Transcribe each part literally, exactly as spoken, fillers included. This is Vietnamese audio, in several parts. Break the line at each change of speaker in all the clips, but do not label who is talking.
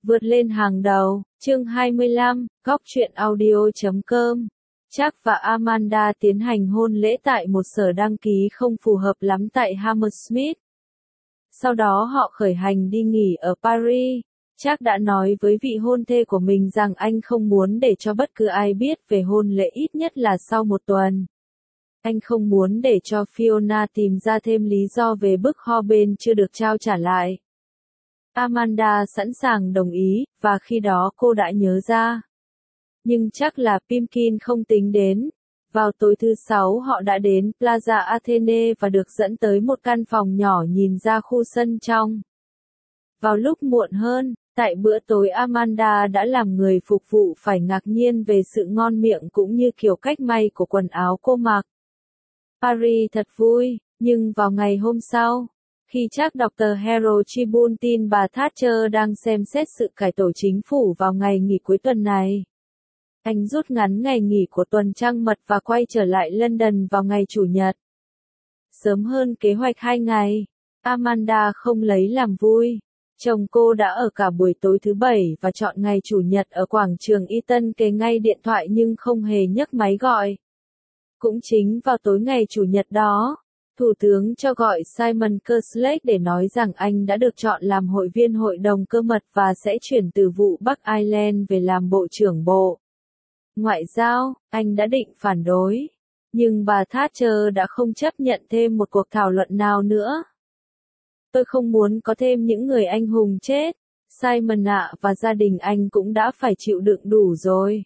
Vượt lên hàng đầu, chương hai mươi lăm, góc truyện audio chấm com. Jack và Amanda tiến hành hôn lễ tại một sở đăng ký không phù hợp lắm tại Hammersmith. Sau đó họ khởi hành đi nghỉ ở Paris. Jack đã nói với vị hôn thê của mình rằng anh không muốn để cho bất cứ ai biết về hôn lễ ít nhất là sau một tuần. Anh không muốn để cho Fiona tìm ra thêm lý do về bức ho bên chưa được trao trả lại. Amanda sẵn sàng đồng ý, và khi đó cô đã nhớ ra. Nhưng chắc là Pimkin không tính đến. Vào tối thứ sáu họ đã đến Plaza Athene và được dẫn tới một căn phòng nhỏ nhìn ra khu sân trong. Vào lúc muộn hơn, tại bữa tối Amanda đã làm người phục vụ phải ngạc nhiên về sự ngon miệng cũng như kiểu cách may của quần áo cô mặc. Paris thật vui, nhưng vào ngày hôm sau, khi chắc đọc tờ Herald Tribune tin bà Thatcher đang xem xét sự cải tổ chính phủ vào ngày nghỉ cuối tuần này. Anh rút ngắn ngày nghỉ của tuần trăng mật và quay trở lại London vào ngày Chủ nhật. Sớm hơn kế hoạch hai ngày, Amanda không lấy làm vui. Chồng cô đã ở cả buổi tối thứ bảy và chọn ngày Chủ nhật ở quảng trường Eton kề ngay điện thoại nhưng không hề nhấc máy gọi. Cũng chính vào tối ngày Chủ nhật đó, Thủ tướng cho gọi Simon Kerslake để nói rằng anh đã được chọn làm hội viên hội đồng cơ mật và sẽ chuyển từ vụ Bắc Ireland về làm Bộ trưởng Bộ Ngoại giao. Anh đã định phản đối, nhưng bà Thatcher đã không chấp nhận thêm một cuộc thảo luận nào nữa. Tôi không muốn có thêm những người anh hùng chết, Simon ạ, và gia đình anh cũng đã phải chịu đựng đủ rồi.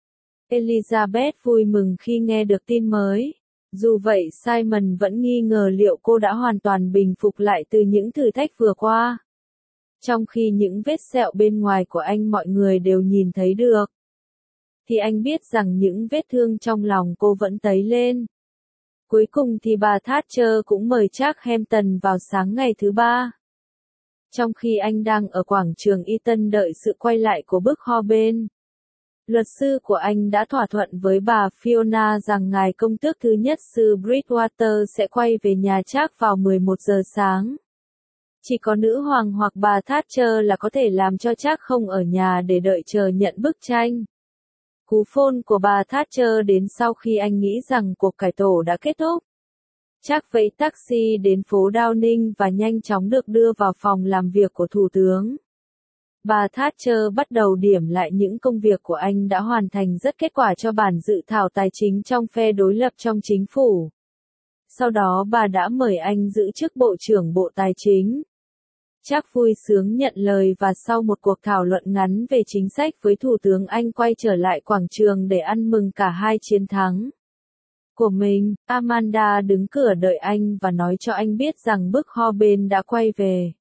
Elizabeth vui mừng khi nghe được tin mới. Dù vậy Simon vẫn nghi ngờ liệu cô đã hoàn toàn bình phục lại từ những thử thách vừa qua. Trong khi những vết sẹo bên ngoài của anh mọi người đều nhìn thấy được, thì anh biết rằng những vết thương trong lòng cô vẫn tấy lên. Cuối cùng thì bà Thatcher cũng mời Jack Hampton vào sáng ngày thứ ba. Trong khi anh đang ở quảng trường Eton đợi sự quay lại của bức ho bên, luật sư của anh đã thỏa thuận với bà Fiona rằng ngài công tước thứ nhất sư Bridgewater sẽ quay về nhà Jack vào mười một giờ sáng. Chỉ có nữ hoàng hoặc bà Thatcher là có thể làm cho Jack không ở nhà để đợi chờ nhận bức tranh. Cú phone của bà Thatcher đến sau khi anh nghĩ rằng cuộc cải tổ đã kết thúc. Jack vẫy taxi đến phố Downing và nhanh chóng được đưa vào phòng làm việc của Thủ tướng. Bà Thatcher bắt đầu điểm lại những công việc của anh đã hoàn thành rất kết quả cho bản dự thảo tài chính trong phe đối lập trong chính phủ. Sau đó bà đã mời anh giữ chức Bộ trưởng Bộ Tài chính. Jack vui sướng nhận lời và sau một cuộc thảo luận ngắn về chính sách với Thủ tướng anh quay trở lại quảng trường để ăn mừng cả hai chiến thắng của mình. Amanda đứng cửa đợi anh và nói cho anh biết rằng bức ho bên đã quay về.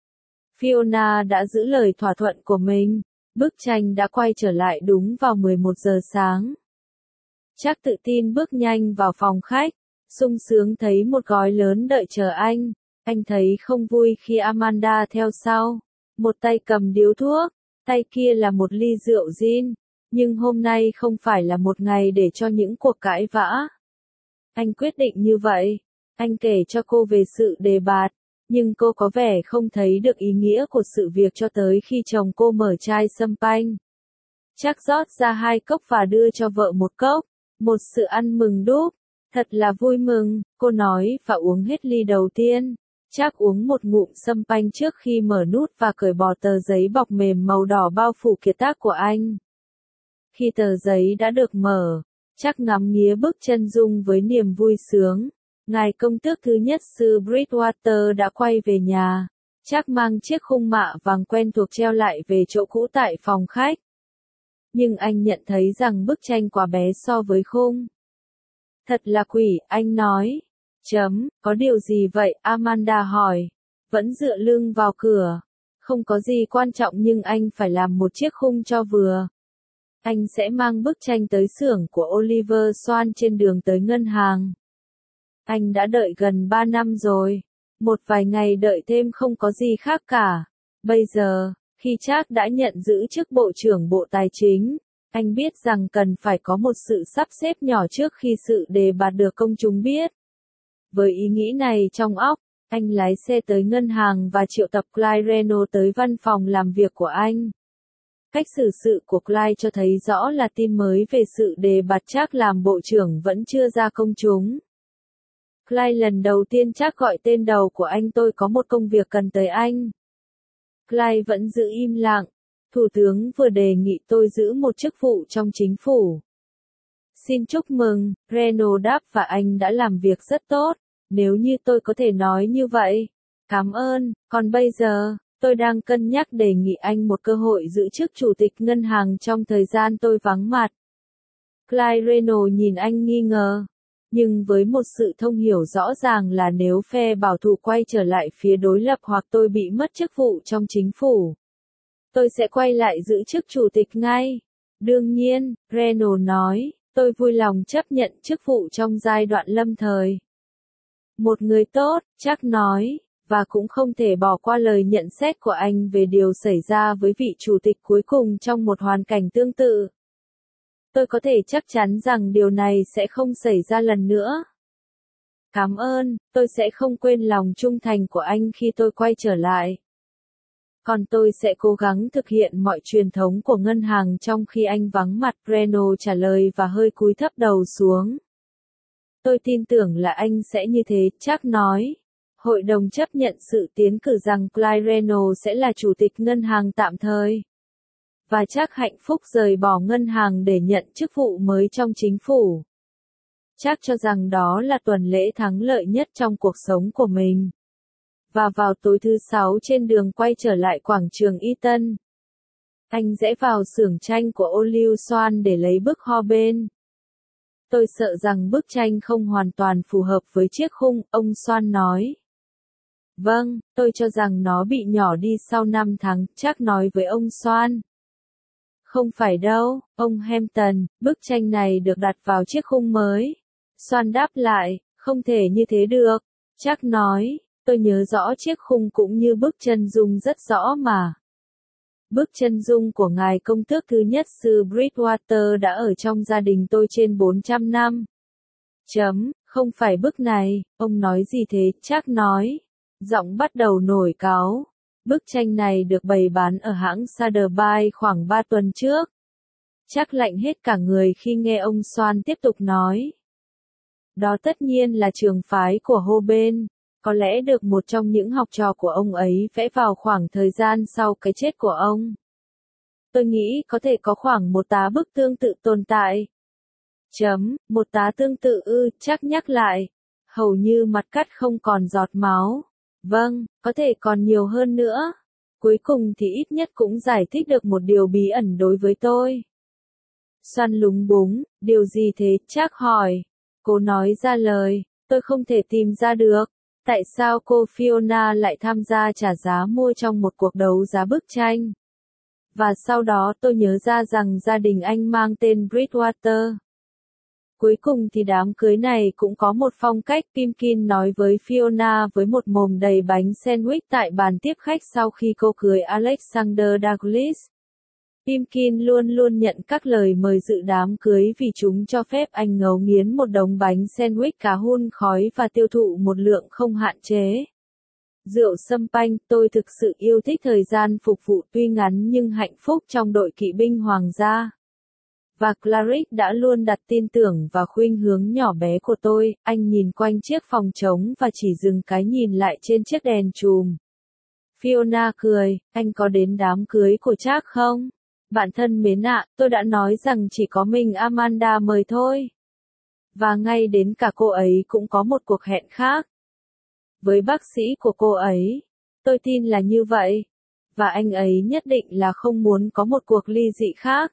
Fiona đã giữ lời thỏa thuận của mình, bức tranh đã quay trở lại đúng vào mười một giờ sáng. Jack tự tin bước nhanh vào phòng khách, sung sướng thấy một gói lớn đợi chờ anh. Anh thấy không vui khi Amanda theo sau, một tay cầm điếu thuốc, tay kia là một ly rượu gin, nhưng hôm nay không phải là một ngày để cho những cuộc cãi vã. Anh quyết định như vậy, anh kể cho cô về sự đề bạt, nhưng cô có vẻ không thấy được ý nghĩa của sự việc cho tới khi chồng cô mở chai champagne. Jack rót ra hai cốc và đưa cho vợ một cốc, một sự ăn mừng đúc, thật là vui mừng, cô nói và uống hết ly đầu tiên. Jack uống một ngụm champagne trước khi mở nút và cởi bỏ tờ giấy bọc mềm màu đỏ bao phủ kiệt tác của anh. Khi tờ giấy đã được mở, Jack ngắm nghía bức chân dung với niềm vui sướng. Ngài công tước thứ nhất sư Bridgewater đã quay về nhà. Jack mang chiếc khung mạ vàng quen thuộc treo lại về chỗ cũ tại phòng khách. Nhưng anh nhận thấy rằng bức tranh quá bé so với khung. Thật là quỷ, anh nói. Chấm, có điều gì vậy? Amanda hỏi. Vẫn dựa lưng vào cửa. Không có gì quan trọng nhưng anh phải làm một chiếc khung cho vừa. Anh sẽ mang bức tranh tới xưởng của Oliver Swan trên đường tới ngân hàng. Anh đã đợi gần ba năm rồi. Một vài ngày đợi thêm không có gì khác cả. Bây giờ, khi Jack đã nhận giữ chức Bộ trưởng Bộ Tài chính, anh biết rằng cần phải có một sự sắp xếp nhỏ trước khi sự đề bạt được công chúng biết. Với ý nghĩ này trong óc, anh lái xe tới ngân hàng và triệu tập Clyde Renault tới văn phòng làm việc của anh. Cách xử sự của Clyde cho thấy rõ là tin mới về sự đề bạt Jack làm bộ trưởng vẫn chưa ra công chúng. Clyde lần đầu tiên Jack gọi tên đầu của anh: tôi có một công việc cần tới anh. Clyde vẫn giữ im lặng. Thủ tướng vừa đề nghị tôi giữ một chức vụ trong chính phủ. Xin chúc mừng, Reno đáp, và anh đã làm việc rất tốt, nếu như tôi có thể nói như vậy. Cảm ơn, còn bây giờ, tôi đang cân nhắc đề nghị anh một cơ hội giữ chức chủ tịch ngân hàng trong thời gian tôi vắng mặt. Clyde Reno nhìn anh nghi ngờ, nhưng với một sự thông hiểu rõ ràng là nếu phe bảo thủ quay trở lại phía đối lập hoặc tôi bị mất chức vụ trong chính phủ, tôi sẽ quay lại giữ chức chủ tịch ngay. Đương nhiên, Reno nói, tôi vui lòng chấp nhận chức vụ trong giai đoạn lâm thời. Một người tốt, Jack nói, và cũng không thể bỏ qua lời nhận xét của anh về điều xảy ra với vị chủ tịch cuối cùng trong một hoàn cảnh tương tự. Tôi có thể chắc chắn rằng điều này sẽ không xảy ra lần nữa. Cảm ơn, tôi sẽ không quên lòng trung thành của anh khi tôi quay trở lại. Còn tôi sẽ cố gắng thực hiện mọi truyền thống của ngân hàng trong khi anh vắng mặt, Reno trả lời và hơi cúi thấp đầu xuống. Tôi tin tưởng là anh sẽ như thế, Jack nói. Hội đồng chấp nhận sự tiến cử rằng Clyde Reno sẽ là chủ tịch ngân hàng tạm thời. Và Jack hạnh phúc rời bỏ ngân hàng để nhận chức vụ mới trong chính phủ. Jack cho rằng đó là tuần lễ thắng lợi nhất trong cuộc sống của mình. Và vào tối thứ sáu trên đường quay trở lại quảng trường Eaton, anh rẽ vào xưởng tranh của Olive Swan để lấy bức Hoben. Tôi sợ rằng bức tranh không hoàn toàn phù hợp với chiếc khung, ông Swan nói. Vâng, tôi cho rằng nó bị nhỏ đi sau năm tháng, Jack nói với ông Swan. Không phải đâu, ông Hampton, bức tranh này được đặt vào chiếc khung mới. Swan đáp lại, không thể như thế được. Jack nói, tôi nhớ rõ chiếc khung cũng như bức chân dung rất rõ mà. Bức chân dung của ngài công tước thứ nhất sư Bridgewater đã ở trong gia đình tôi trên bốn trăm năm. Chấm, không phải bức này, ông nói gì thế, Jack nói. Giọng bắt đầu nổi cáu. Bức tranh này được bày bán ở hãng Sotheby's khoảng ba tuần trước. Jack lạnh hết cả người khi nghe ông Swan tiếp tục nói. Đó tất nhiên là trường phái của Hoben, có lẽ được một trong những học trò của ông ấy vẽ vào khoảng thời gian sau cái chết của ông. Tôi nghĩ có thể có khoảng một tá bức tương tự tồn tại. Chấm, một tá tương tự ư, Jack nhắc lại. Hầu như mặt cắt không còn giọt máu. Vâng, có thể còn nhiều hơn nữa. Cuối cùng thì ít nhất cũng giải thích được một điều bí ẩn đối với tôi. Swan lúng búng, điều gì thế, Jack hỏi. Cô nói ra lời, tôi không thể tìm ra được. Tại sao cô Fiona lại tham gia trả giá mua trong một cuộc đấu giá bức tranh? Và sau đó tôi nhớ ra rằng gia đình anh mang tên Bridgewater. Cuối cùng thì đám cưới này cũng có một phong cách, Pimkin nói với Fiona với một mồm đầy bánh sandwich tại bàn tiếp khách sau khi cô cưới Alexander Douglas. Pimkin luôn luôn nhận các lời mời dự đám cưới vì chúng cho phép anh ngấu nghiến một đống bánh sandwich cá hun khói và tiêu thụ một lượng không hạn chế. Rượu sâm panh, tôi thực sự yêu thích thời gian phục vụ tuy ngắn nhưng hạnh phúc trong đội kỵ binh hoàng gia. Và Clarice đã luôn đặt tin tưởng và khuynh hướng nhỏ bé của tôi, anh nhìn quanh chiếc phòng trống và chỉ dừng cái nhìn lại trên chiếc đèn chùm. Fiona cười, anh có đến đám cưới của Jack không? Bạn thân mến ạ, tôi đã nói rằng chỉ có mình Amanda mời thôi. Và ngay đến cả cô ấy cũng có một cuộc hẹn khác. Với bác sĩ của cô ấy, tôi tin là như vậy. Và anh ấy nhất định là không muốn có một cuộc ly dị khác.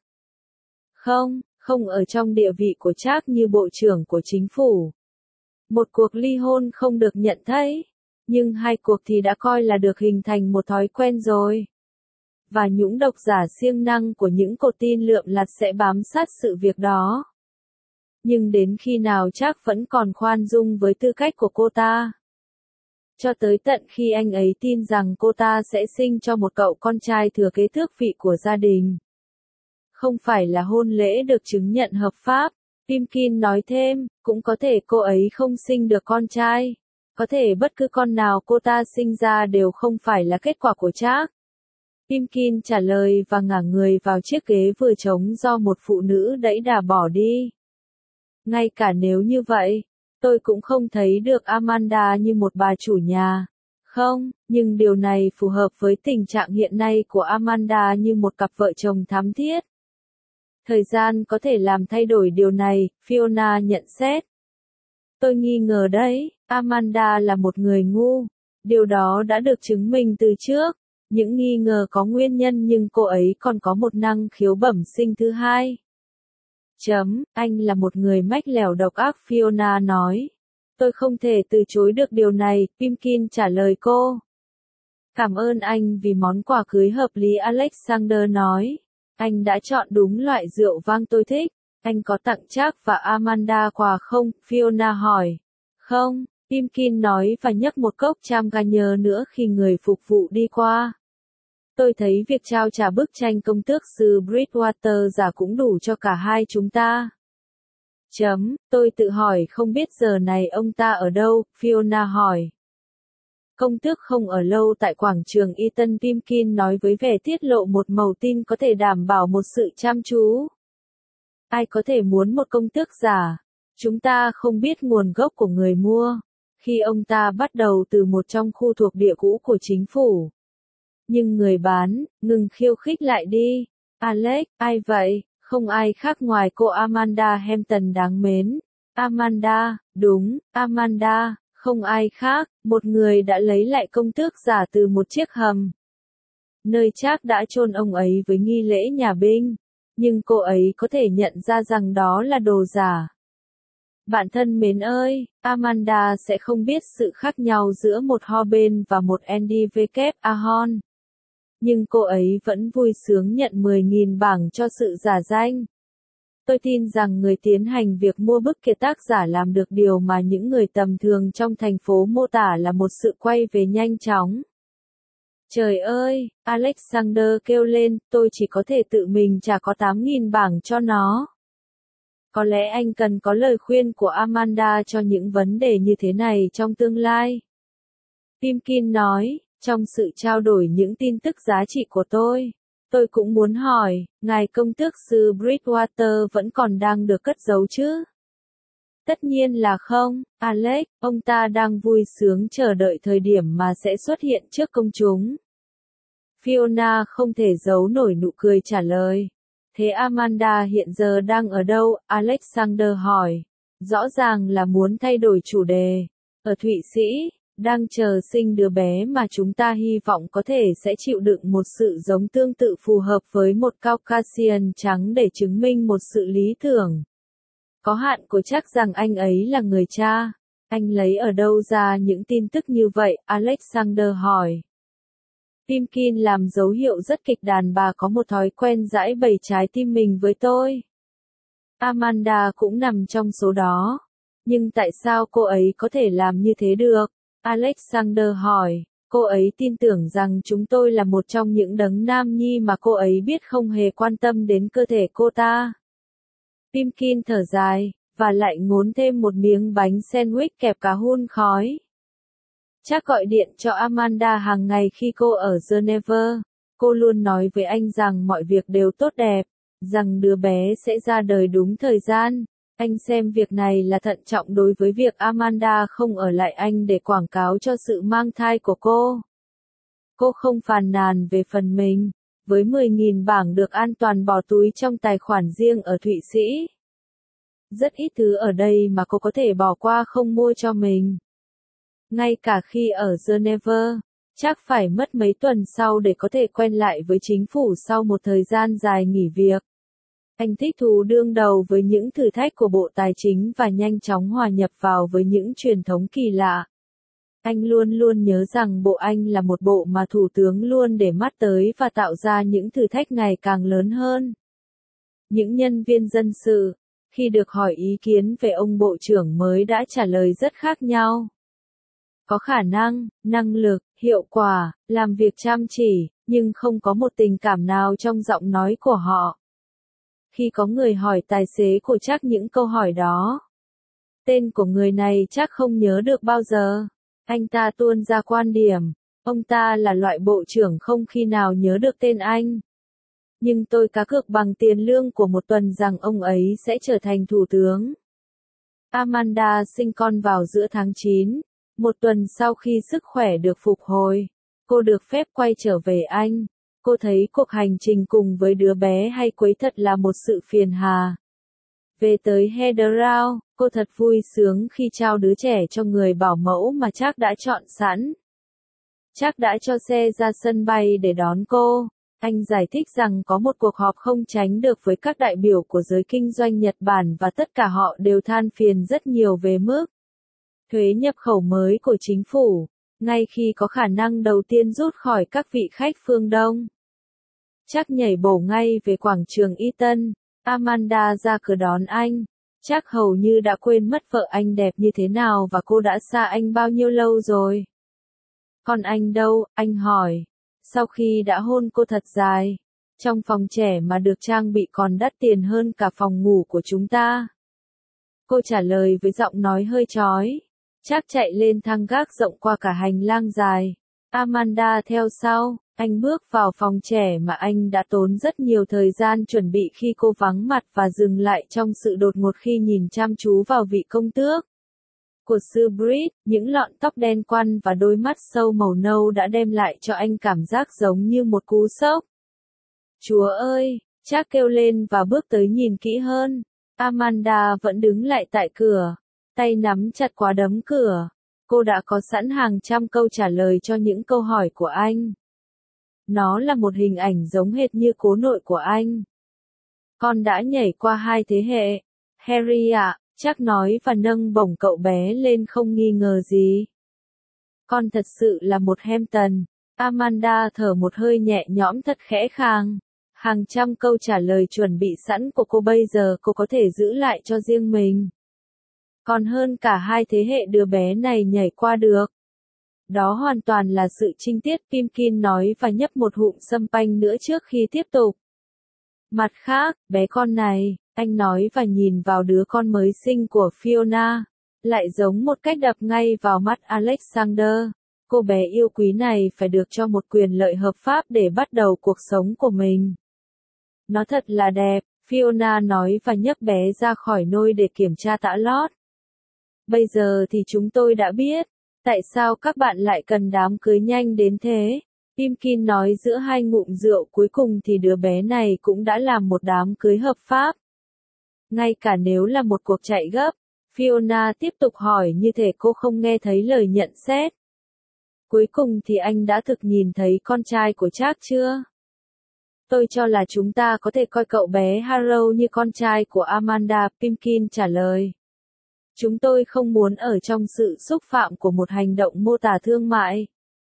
Không, không ở trong địa vị của Jack như bộ trưởng của chính phủ. Một cuộc ly hôn không được nhận thấy, nhưng hai cuộc thì đã coi là được hình thành một thói quen rồi. Và những độc giả siêng năng của những cột tin lượm lặt sẽ bám sát sự việc đó. Nhưng đến khi nào Jack vẫn còn khoan dung với tư cách của cô ta. Cho tới tận khi anh ấy tin rằng cô ta sẽ sinh cho một cậu con trai thừa kế tước vị của gia đình. Không phải là hôn lễ được chứng nhận hợp pháp, Pimkin nói thêm, cũng có thể cô ấy không sinh được con trai. Có thể bất cứ con nào cô ta sinh ra đều không phải là kết quả của Jack. Pimkin trả lời và ngả người vào chiếc ghế vừa trống do một phụ nữ đẩy đà bỏ đi. Ngay cả nếu như vậy, tôi cũng không thấy được Amanda như một bà chủ nhà. Không, nhưng điều này phù hợp với tình trạng hiện nay của Amanda như một cặp vợ chồng thắm thiết. Thời gian có thể làm thay đổi điều này, Fiona nhận xét. Tôi nghi ngờ đấy, Amanda là một người ngu. Điều đó đã được chứng minh từ trước. Những nghi ngờ có nguyên nhân nhưng cô ấy còn có một năng khiếu bẩm sinh thứ hai. Chấm, anh là một người mách lẻo độc ác, Fiona nói. Tôi không thể từ chối được điều này, Pimkin trả lời cô. Cảm ơn anh vì món quà cưới hợp lý, Alexander nói. Anh đã chọn đúng loại rượu vang tôi thích. Anh có tặng Jack và Amanda quà không? Fiona hỏi. Không, Pimkin nói và nhấc một cốc champagne nữa khi người phục vụ đi qua. Tôi thấy việc trao trả bức tranh công tước sư Bridgewater giả cũng đủ cho cả hai chúng ta. Chấm, tôi tự hỏi không biết giờ này ông ta ở đâu, Fiona hỏi. Công tước không ở lâu tại quảng trường Eton, Pimkin nói với vẻ tiết lộ một màu tin có thể đảm bảo một sự chăm chú. Ai có thể muốn một công tước giả? Chúng ta không biết nguồn gốc của người mua. Khi ông ta bắt đầu từ một trong khu thuộc địa cũ của chính phủ. Nhưng người bán, ngừng khiêu khích lại đi. Alex, ai vậy? Không ai khác ngoài cô Amanda Hampton đáng mến. Amanda, đúng, Amanda, không ai khác, một người đã lấy lại công tước giả từ một chiếc hầm. Nơi Jack đã chôn ông ấy với nghi lễ nhà binh. Nhưng cô ấy có thể nhận ra rằng đó là đồ giả. Bạn thân mến ơi, Amanda sẽ không biết sự khác nhau giữa một Hoben và một Andy W. Ahern. Nhưng cô ấy vẫn vui sướng nhận mười nghìn bảng cho sự giả danh. Tôi tin rằng người tiến hành việc mua bức kiệt tác giả làm được điều mà những người tầm thường trong thành phố mô tả là một sự quay về nhanh chóng. Trời ơi, Alexander kêu lên, tôi chỉ có thể tự mình trả có tám nghìn bảng cho nó. Có lẽ anh cần có lời khuyên của Amanda cho những vấn đề như thế này trong tương lai. Pimkin nói, trong sự trao đổi những tin tức giá trị của tôi, tôi cũng muốn hỏi, ngài công tước sư Bridgewater vẫn còn đang được cất giấu chứ? Tất nhiên là không, Alex, ông ta đang vui sướng chờ đợi thời điểm mà sẽ xuất hiện trước công chúng. Fiona không thể giấu nổi nụ cười trả lời. Thế Amanda hiện giờ đang ở đâu? Alexander hỏi. Rõ ràng là muốn thay đổi chủ đề. Ở Thụy Sĩ, đang chờ sinh đứa bé mà chúng ta hy vọng có thể sẽ chịu đựng một sự giống tương tự phù hợp với một Caucasian trắng để chứng minh một sự lý tưởng. Có hạn của chắc rằng anh ấy là người cha. Anh lấy ở đâu ra những tin tức như vậy? Alexander hỏi. Pimkin làm dấu hiệu rất kịch đàn bà có một thói quen giãi bày trái tim mình với tôi. Amanda cũng nằm trong số đó. Nhưng tại sao cô ấy có thể làm như thế được? Alexander hỏi. Cô ấy tin tưởng rằng chúng tôi là một trong những đấng nam nhi mà cô ấy biết không hề quan tâm đến cơ thể cô ta. Pimkin thở dài, và lại ngốn thêm một miếng bánh sandwich kẹp cá hun khói. Chắc gọi điện cho Amanda hàng ngày khi cô ở Geneva. Cô luôn nói với anh rằng mọi việc đều tốt đẹp, rằng đứa bé sẽ ra đời đúng thời gian. Anh xem việc này là thận trọng đối với việc Amanda không ở lại Anh để quảng cáo cho sự mang thai của cô. Cô không phàn nàn về phần mình, với mười nghìn bảng được an toàn bỏ túi trong tài khoản riêng ở Thụy Sĩ. Rất ít thứ ở đây mà cô có thể bỏ qua không mua cho mình. Ngay cả khi ở Geneva, chắc phải mất mấy tuần sau để có thể quen lại với chính phủ sau một thời gian dài nghỉ việc. Anh thích thú đương đầu với những thử thách của Bộ Tài chính và nhanh chóng hòa nhập vào với những truyền thống kỳ lạ. Anh luôn luôn nhớ rằng bộ Anh là một bộ mà Thủ tướng luôn để mắt tới và tạo ra những thử thách ngày càng lớn hơn. Những nhân viên dân sự, khi được hỏi ý kiến về ông Bộ trưởng mới đã trả lời rất khác nhau. Có khả năng, năng lực, hiệu quả, làm việc chăm chỉ, nhưng không có một tình cảm nào trong giọng nói của họ. Khi có người hỏi tài xế của chắc những câu hỏi đó, tên của người này chắc không nhớ được bao giờ. Anh ta tuôn ra quan điểm, Ông ta là loại bộ trưởng không khi nào nhớ được tên anh. Nhưng tôi cá cược bằng tiền lương của một tuần rằng ông ấy sẽ trở thành thủ tướng. Amanda sinh con vào giữa tháng chín. Một tuần sau khi sức khỏe được phục hồi, cô được phép quay trở về Anh. Cô thấy cuộc hành trình cùng với đứa bé hay quấy thật là một sự phiền hà. Về tới Heathrow, cô thật vui sướng khi trao đứa trẻ cho người bảo mẫu mà Jack đã chọn sẵn. Jack đã cho xe ra sân bay để đón cô. Anh giải thích rằng có một cuộc họp không tránh được với các đại biểu của giới kinh doanh Nhật Bản và tất cả họ đều than phiền rất nhiều về mức thuế nhập khẩu mới của chính phủ, ngay khi có khả năng đầu tiên rút khỏi các vị khách phương Đông. Jack nhảy bổ ngay về quảng trường Eton. Amanda ra cửa đón anh. Jack hầu như đã quên mất vợ anh đẹp như thế nào và cô đã xa anh bao nhiêu lâu rồi. Còn anh đâu? Anh hỏi. Sau khi đã hôn cô thật dài, trong phòng trẻ mà được trang bị còn đắt tiền hơn cả phòng ngủ của chúng ta. Cô trả lời với giọng nói hơi chói. Jack chạy lên thang gác rộng qua cả hành lang dài. Amanda theo sau. Anh bước vào phòng trẻ mà anh đã tốn rất nhiều thời gian chuẩn bị khi cô vắng mặt và dừng lại trong sự đột ngột khi nhìn chăm chú vào vị công tước của sư Brit. Những lọn tóc đen quăn và đôi mắt sâu màu nâu đã đem lại cho anh cảm giác giống như một cú sốc. Chúa ơi! Jack kêu lên và bước tới nhìn kỹ hơn. Amanda vẫn đứng lại tại cửa, tay nắm chặt quá đấm cửa. Cô đã có sẵn hàng trăm câu trả lời cho những câu hỏi của anh. Nó là một hình ảnh giống hệt như cố nội của anh. Con đã nhảy qua hai thế hệ. Harry ạ, Jack nói và nâng bổng cậu bé lên không nghi ngờ gì. Con thật sự là một Hampton. Amanda thở một hơi nhẹ nhõm thật khẽ khàng. Hàng trăm câu trả lời chuẩn bị sẵn của cô bây giờ cô có thể giữ lại cho riêng mình. Còn hơn cả hai thế hệ đứa bé này nhảy qua được. Đó hoàn toàn là sự trinh tiết, Pimkin nói và nhấp một hụm sâm panh nữa trước khi tiếp tục. Mặt khác, bé con này, anh nói và nhìn vào đứa con mới sinh của Fiona, lại giống một cách đập ngay vào mắt Alexander. Cô bé yêu quý này phải được cho một quyền lợi hợp pháp để bắt đầu cuộc sống của mình. Nó thật là đẹp, Fiona nói và nhấc bé ra khỏi nôi để kiểm tra tã lót. Bây giờ thì chúng tôi đã biết. Tại sao các bạn lại cần đám cưới nhanh đến thế? Pimkin nói giữa hai ngụm rượu cuối cùng thì đứa bé này cũng đã làm một đám cưới hợp pháp. Ngay cả nếu là một cuộc chạy gấp, Fiona tiếp tục hỏi như thể cô không nghe thấy lời nhận xét. Cuối cùng thì anh đã thực nhìn thấy con trai của Jack chưa? Tôi cho là chúng ta có thể coi cậu bé Harrow như con trai của Amanda, Pimkin trả lời. Chúng tôi không muốn ở trong sự xúc phạm của một hành động mô tả thương mại.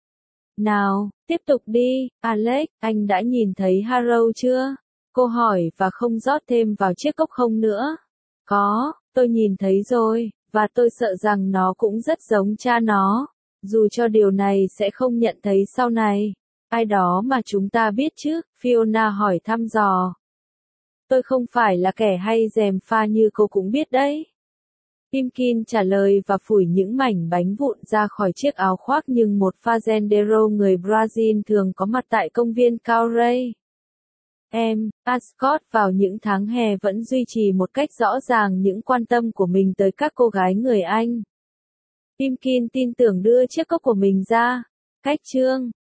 Nào, tiếp tục đi, Alex, anh đã nhìn thấy Harrow chưa? Cô hỏi và không rót thêm vào chiếc cốc không nữa. Có, tôi nhìn thấy rồi, và tôi sợ rằng nó cũng rất giống cha nó. Dù cho điều này sẽ không nhận thấy sau này. Ai đó mà chúng ta biết chứ? Fiona hỏi thăm dò. Tôi không phải là kẻ hay gièm pha như cô cũng biết đấy. Pimkin trả lời và phủi những mảnh bánh vụn ra khỏi chiếc áo khoác nhưng một fazendero người Brazil thường có mặt tại công viên Cowray. Em, Ascot vào những tháng hè vẫn duy trì một cách rõ ràng những quan tâm của mình tới các cô gái người Anh. Pimkin tin tưởng đưa chiếc cốc của mình ra. Cách chương